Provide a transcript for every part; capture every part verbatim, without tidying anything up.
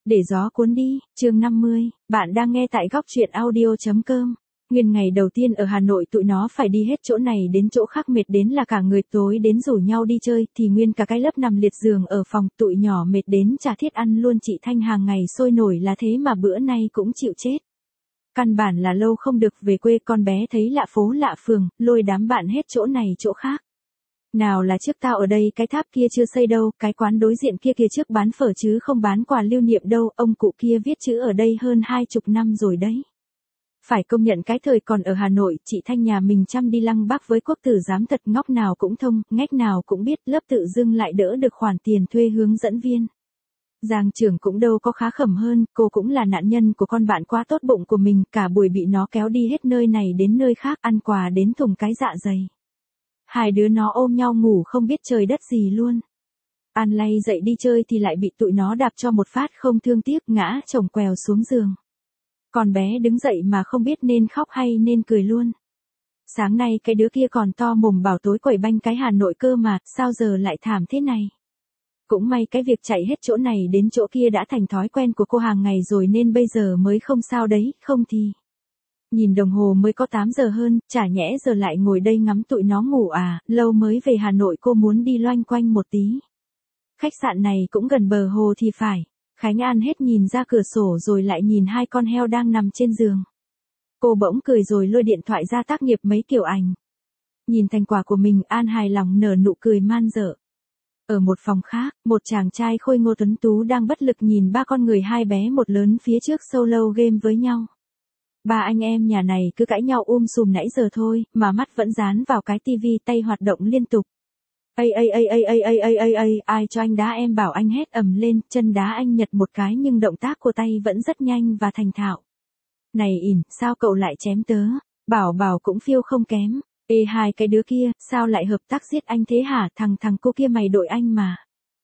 Để gió cuốn đi, chương năm mươi, bạn đang nghe tại góc truyện audio chấm com. Nguyên ngày đầu tiên ở Hà Nội tụi nó phải đi hết chỗ này đến chỗ khác mệt đến là cả người tối đến rủ nhau đi chơi thì nguyên cả cái lớp nằm liệt giường ở phòng tụi nhỏ mệt đến chả thiết ăn luôn chị Thanh hàng ngày sôi nổi là thế mà bữa nay cũng chịu chết. Căn bản là lâu không được về quê con bé thấy lạ phố lạ phường, lôi đám bạn hết chỗ này chỗ khác. Nào là trước tao ở đây cái tháp kia chưa xây đâu, cái quán đối diện kia kia trước bán phở chứ không bán quà lưu niệm đâu, ông cụ kia viết chữ ở đây hơn hai chục năm rồi đấy. Phải công nhận cái thời còn ở Hà Nội, chị Thanh nhà mình chăm đi lăng bác với quốc tử giám thật ngóc nào cũng thông, ngách nào cũng biết, lớp tự dưng lại đỡ được khoản tiền thuê hướng dẫn viên. Giang trưởng cũng đâu có khá khẩm hơn, cô cũng là nạn nhân của con bạn quá tốt bụng của mình, cả buổi bị nó kéo đi hết nơi này đến nơi khác, ăn quà đến thùng cái dạ dày. Hai đứa nó ôm nhau ngủ không biết trời đất gì luôn. An lay dậy đi chơi thì lại bị tụi nó đạp cho một phát không thương tiếc ngã chồng quèo xuống giường. Con bé đứng dậy mà không biết nên khóc hay nên cười luôn. Sáng nay cái đứa kia còn to mồm bảo tối quẩy banh cái Hà Nội cơ mà, sao giờ lại thảm thế này. Cũng may cái việc chạy hết chỗ này đến chỗ kia đã thành thói quen của cô hàng ngày rồi nên bây giờ mới không sao đấy, không thì... Nhìn đồng hồ mới có tám giờ hơn, chả nhẽ giờ lại ngồi đây ngắm tụi nó ngủ à, lâu mới về Hà Nội cô muốn đi loanh quanh một tí. Khách sạn này cũng gần bờ hồ thì phải. Khánh An hết nhìn ra cửa sổ rồi lại nhìn hai con heo đang nằm trên giường. Cô bỗng cười rồi lôi điện thoại ra tác nghiệp mấy kiểu ảnh. Nhìn thành quả của mình An hài lòng nở nụ cười man dợ. Ở một phòng khác, một chàng trai khôi ngô tuấn tú đang bất lực nhìn ba con người hai bé một lớn phía trước solo game với nhau. Ba anh em nhà này cứ cãi nhau um sùm nãy giờ thôi, mà mắt vẫn dán vào cái tivi tay hoạt động liên tục. Ây ây ây ây ây ây ây ây ây, ai cho anh đá em bảo anh hét ầm lên, chân đá anh nhật một cái nhưng động tác của tay vẫn rất nhanh và thành thạo. Này ỉn, sao cậu lại chém tớ? Bảo bảo cũng phiêu không kém. Ê hai cái đứa kia, sao lại hợp tác giết anh thế hả? Thằng thằng cô kia mày đội anh mà.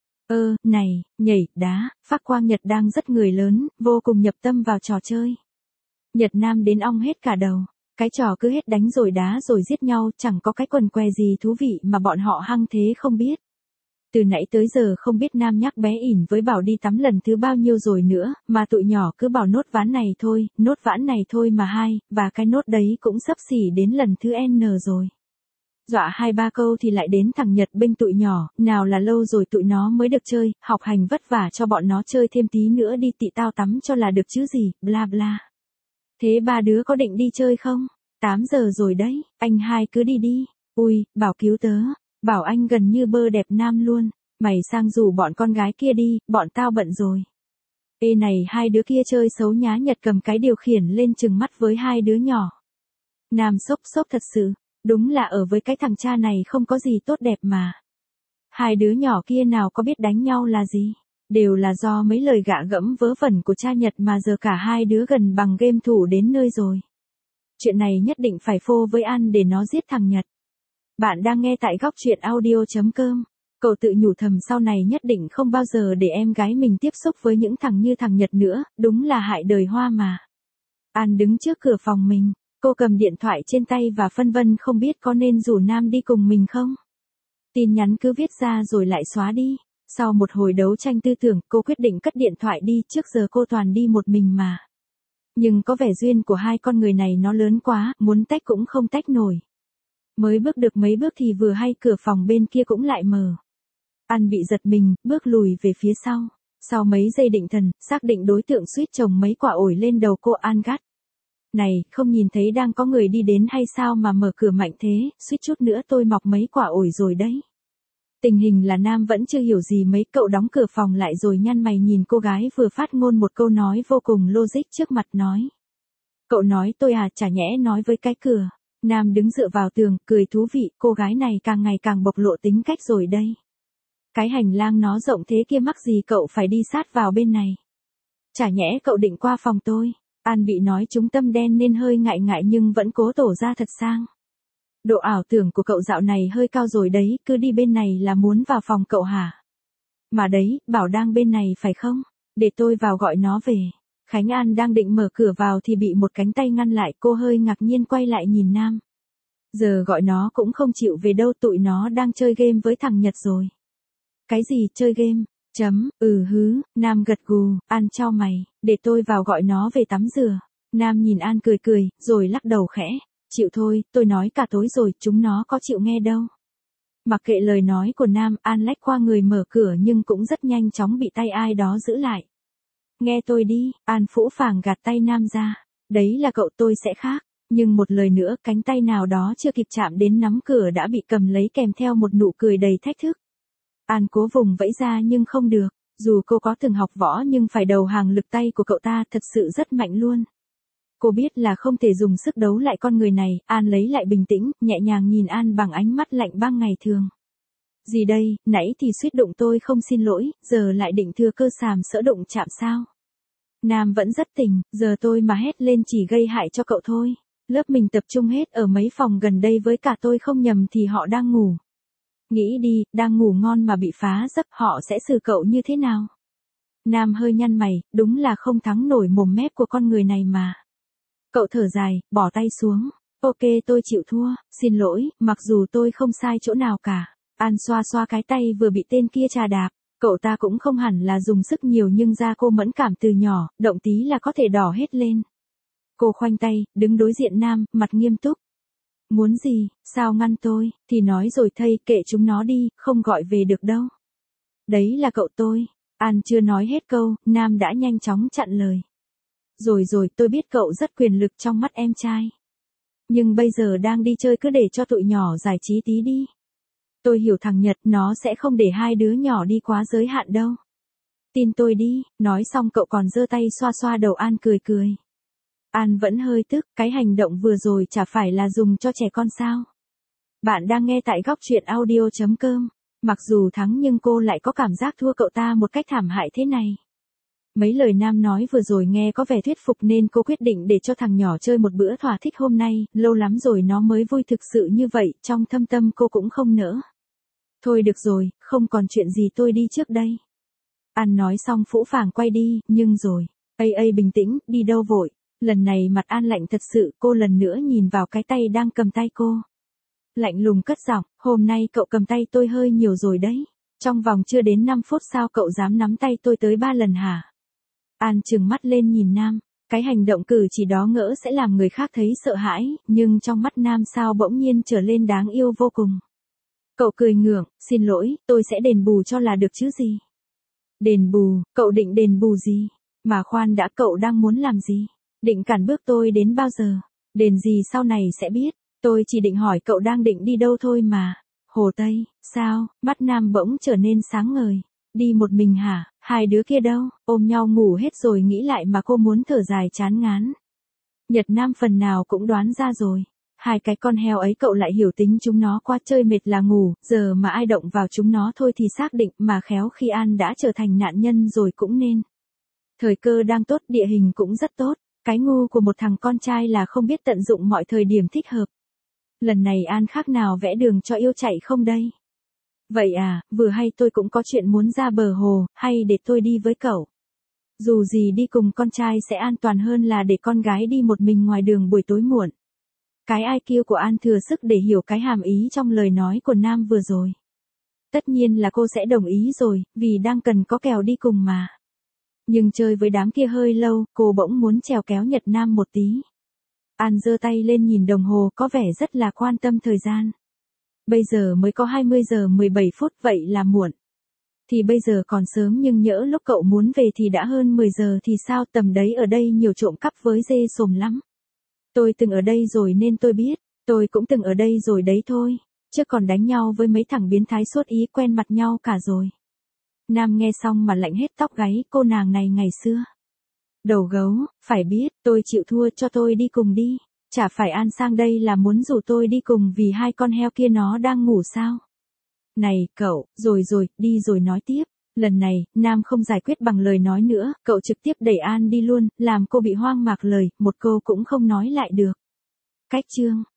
Ơ, này, nhảy, đá, Phác Quang Nhật đang rất người lớn, vô cùng nhập tâm vào trò chơi. Nhật Nam đến ong hết cả đầu. Cái trò cứ hết đánh rồi đá rồi giết nhau, chẳng có cái quần què gì thú vị mà bọn họ hăng thế không biết. Từ nãy tới giờ không biết Nam nhắc bé ỉn với bảo đi tắm lần thứ bao nhiêu rồi nữa, mà tụi nhỏ cứ bảo nốt ván này thôi, nốt ván này thôi mà hai, và cái nốt đấy cũng sắp xỉ đến lần thứ N rồi. Dọa hai ba câu thì lại đến thằng Nhật bênh tụi nhỏ, nào là lâu rồi tụi nó mới được chơi, học hành vất vả cho bọn nó chơi thêm tí nữa đi tị tao tắm cho là được chứ gì, bla bla. Thế ba đứa có định đi chơi không? tám giờ rồi đấy, anh hai cứ đi đi. Ui, bảo cứu tớ. Bảo anh gần như bơ đẹp Nam luôn. Mày sang rủ bọn con gái kia đi, bọn tao bận rồi. Ê này hai đứa kia chơi xấu nhá. Nhật cầm cái điều khiển lên chừng mắt với hai đứa nhỏ. Nam sốc sốc thật sự. Đúng là ở với cái thằng cha này không có gì tốt đẹp mà. Hai đứa nhỏ kia nào có biết đánh nhau là gì. Đều là do mấy lời gạ gẫm vớ vẩn của cha Nhật mà giờ cả hai đứa gần bằng game thủ đến nơi rồi. Chuyện này nhất định phải phô với An để nó giết thằng Nhật. Bạn đang nghe tại góc truyện audio chấm com. Cậu tự nhủ thầm sau này nhất định không bao giờ để em gái mình tiếp xúc với những thằng như thằng Nhật nữa, đúng là hại đời hoa mà. An đứng trước cửa phòng mình, cô cầm điện thoại trên tay và phân vân không biết có nên rủ Nam đi cùng mình không. Tin nhắn cứ viết ra rồi lại xóa đi. Sau một hồi đấu tranh tư tưởng, cô quyết định cất điện thoại đi, trước giờ cô toàn đi một mình mà. Nhưng có vẻ duyên của hai con người này nó lớn quá, muốn tách cũng không tách nổi. Mới bước được mấy bước thì vừa hay cửa phòng bên kia cũng lại mở. An bị giật mình, bước lùi về phía sau. Sau mấy giây định thần, xác định đối tượng suýt trồng mấy quả ổi lên đầu cô, An gắt. Này, không nhìn thấy đang có người đi đến hay sao mà mở cửa mạnh thế, suýt chút nữa tôi mọc mấy quả ổi rồi đấy. Tình hình là Nam vẫn chưa hiểu gì mấy, cậu đóng cửa phòng lại rồi nhăn mày nhìn cô gái vừa phát ngôn một câu nói vô cùng logic trước mặt nói. Cậu nói tôi à, chả nhẽ nói với cái cửa. Nam đứng dựa vào tường, cười thú vị, cô gái này càng ngày càng bộc lộ tính cách rồi đây. Cái hành lang nó rộng thế kia mắc gì cậu phải đi sát vào bên này. Chả nhẽ cậu định qua phòng tôi. An bị nói trúng tâm đen nên hơi ngại ngại nhưng vẫn cố tỏ ra thật sang. Độ ảo tưởng của cậu dạo này hơi cao rồi đấy, cứ đi bên này là muốn vào phòng cậu hả? Mà đấy, bảo đang bên này phải không? Để tôi vào gọi nó về. Khánh An đang định mở cửa vào thì bị một cánh tay ngăn lại, cô hơi ngạc nhiên quay lại nhìn Nam. Giờ gọi nó cũng không chịu về đâu, tụi nó đang chơi game với thằng Nhật rồi. Cái gì chơi game? Chấm, ừ hứ, Nam gật gù, An chau mày, để tôi vào gọi nó về tắm rửa. Nam nhìn An cười cười, rồi lắc đầu khẽ, chịu thôi, tôi nói cả tối rồi, chúng nó có chịu nghe đâu. Mặc kệ lời nói của Nam, An lách qua người mở cửa nhưng cũng rất nhanh chóng bị tay ai đó giữ lại. Nghe tôi đi, An phũ phàng gạt tay Nam ra, đấy là cậu tôi sẽ khác. Nhưng một lời nữa, cánh tay nào đó chưa kịp chạm đến nắm cửa đã bị cầm lấy kèm theo một nụ cười đầy thách thức. An cố vùng vẫy ra nhưng không được, dù cô có từng học võ nhưng phải đầu hàng lực tay của cậu ta thật sự rất mạnh luôn. Cô biết là không thể dùng sức đấu lại con người này, An lấy lại bình tĩnh, nhẹ nhàng nhìn An bằng ánh mắt lạnh băng ngày thường. Gì đây, nãy thì suýt đụng tôi không xin lỗi, giờ lại định thừa cơ sàm sỡ đụng chạm sao? Nam vẫn rất tỉnh, giờ tôi mà hét lên chỉ gây hại cho cậu thôi. Lớp mình tập trung hết ở mấy phòng gần đây với cả tôi không nhầm thì họ đang ngủ. Nghĩ đi, đang ngủ ngon mà bị phá giấc họ sẽ xử cậu như thế nào? Nam hơi nhăn mày, đúng là không thắng nổi mồm mép của con người này mà. Cậu thở dài, bỏ tay xuống. Ok tôi chịu thua, xin lỗi, mặc dù tôi không sai chỗ nào cả. An xoa xoa cái tay vừa bị tên kia chà đạp. Cậu ta cũng không hẳn là dùng sức nhiều nhưng da cô mẫn cảm từ nhỏ, động tí là có thể đỏ hết lên. Cô khoanh tay, đứng đối diện Nam, mặt nghiêm túc. Muốn gì, sao ngăn tôi, thì nói rồi thây, kệ chúng nó đi, không gọi về được đâu. Đấy là cậu tôi. An chưa nói hết câu, Nam đã nhanh chóng chặn lời. Rồi rồi, tôi biết cậu rất quyền lực trong mắt em trai. Nhưng bây giờ đang đi chơi cứ để cho tụi nhỏ giải trí tí đi. Tôi hiểu thằng Nhật, nó sẽ không để hai đứa nhỏ đi quá giới hạn đâu. Tin tôi đi, nói xong cậu còn giơ tay xoa xoa đầu An cười cười. An vẫn hơi tức, cái hành động vừa rồi chả phải là dùng cho trẻ con sao. Bạn đang nghe tại góc truyện audio chấm com. Mặc dù thắng nhưng cô lại có cảm giác thua cậu ta một cách thảm hại thế này. Mấy lời Nam nói vừa rồi nghe có vẻ thuyết phục nên cô quyết định để cho thằng nhỏ chơi một bữa thỏa thích hôm nay, lâu lắm rồi nó mới vui thực sự như vậy, trong thâm tâm cô cũng không nỡ. Thôi được rồi, không còn chuyện gì tôi đi trước đây. An nói xong phũ phàng quay đi, nhưng rồi, ây ây bình tĩnh, đi đâu vội. Lần này mặt An lạnh thật sự, cô lần nữa nhìn vào cái tay đang cầm tay cô. Lạnh lùng cất giọng, hôm nay cậu cầm tay tôi hơi nhiều rồi đấy. Trong vòng chưa đến năm phút sao cậu dám nắm tay tôi tới ba lần hả? An trừng mắt lên nhìn Nam, cái hành động cử chỉ đó ngỡ sẽ làm người khác thấy sợ hãi, nhưng trong mắt Nam sao bỗng nhiên trở lên đáng yêu vô cùng. Cậu cười ngượng, xin lỗi, tôi sẽ đền bù cho là được chứ gì. Đền bù, cậu định đền bù gì? Mà khoan đã, cậu đang muốn làm gì? Định cản bước tôi đến bao giờ? Đền gì sau này sẽ biết, tôi chỉ định hỏi cậu đang định đi đâu thôi mà. Hồ Tây, sao? Mắt Nam bỗng trở nên sáng ngời. Đi một mình hả? Hai đứa kia đâu? Ôm nhau ngủ hết rồi nghĩ lại mà cô muốn thở dài chán ngán. Nhật Nam phần nào cũng đoán ra rồi. Hai cái con heo ấy cậu lại hiểu tính chúng nó qua, chơi mệt là ngủ, giờ mà ai động vào chúng nó thôi thì xác định, mà khéo khi An đã trở thành nạn nhân rồi cũng nên. Thời cơ đang tốt, địa hình cũng rất tốt, cái ngu của một thằng con trai là không biết tận dụng mọi thời điểm thích hợp. Lần này An khác nào vẽ đường cho yêu chạy không đây? Vậy à, vừa hay tôi cũng có chuyện muốn ra bờ hồ, hay để tôi đi với cậu? Dù gì đi cùng con trai sẽ an toàn hơn là để con gái đi một mình ngoài đường buổi tối muộn. Cái i kiu của An thừa sức để hiểu cái hàm ý trong lời nói của Nam vừa rồi. Tất nhiên là cô sẽ đồng ý rồi, vì đang cần có kèo đi cùng mà. Nhưng chơi với đám kia hơi lâu, cô bỗng muốn trèo kéo Nhật Nam một tí. An giơ tay lên nhìn đồng hồ, có vẻ rất là quan tâm thời gian. Bây giờ mới có hai mươi giờ mười bảy phút, vậy là muộn. Thì bây giờ còn sớm, nhưng nhỡ lúc cậu muốn về thì đã hơn mười giờ thì sao, tầm đấy ở đây nhiều trộm cắp với dê sồm lắm. Tôi từng ở đây rồi nên tôi biết, tôi cũng từng ở đây rồi đấy thôi, chứ còn đánh nhau với mấy thằng biến thái suốt ý, quen mặt nhau cả rồi. Nam nghe xong mà lạnh hết tóc gáy, cô nàng này ngày xưa. Đầu gấu, phải biết, tôi chịu thua, cho tôi đi cùng đi. Chả phải An sang đây là muốn rủ tôi đi cùng vì hai con heo kia nó đang ngủ sao? Này, cậu, rồi rồi, đi rồi nói tiếp. Lần này, Nam không giải quyết bằng lời nói nữa, cậu trực tiếp đẩy An đi luôn, làm cô bị hoang mạc lời, một câu cũng không nói lại được. Cách chương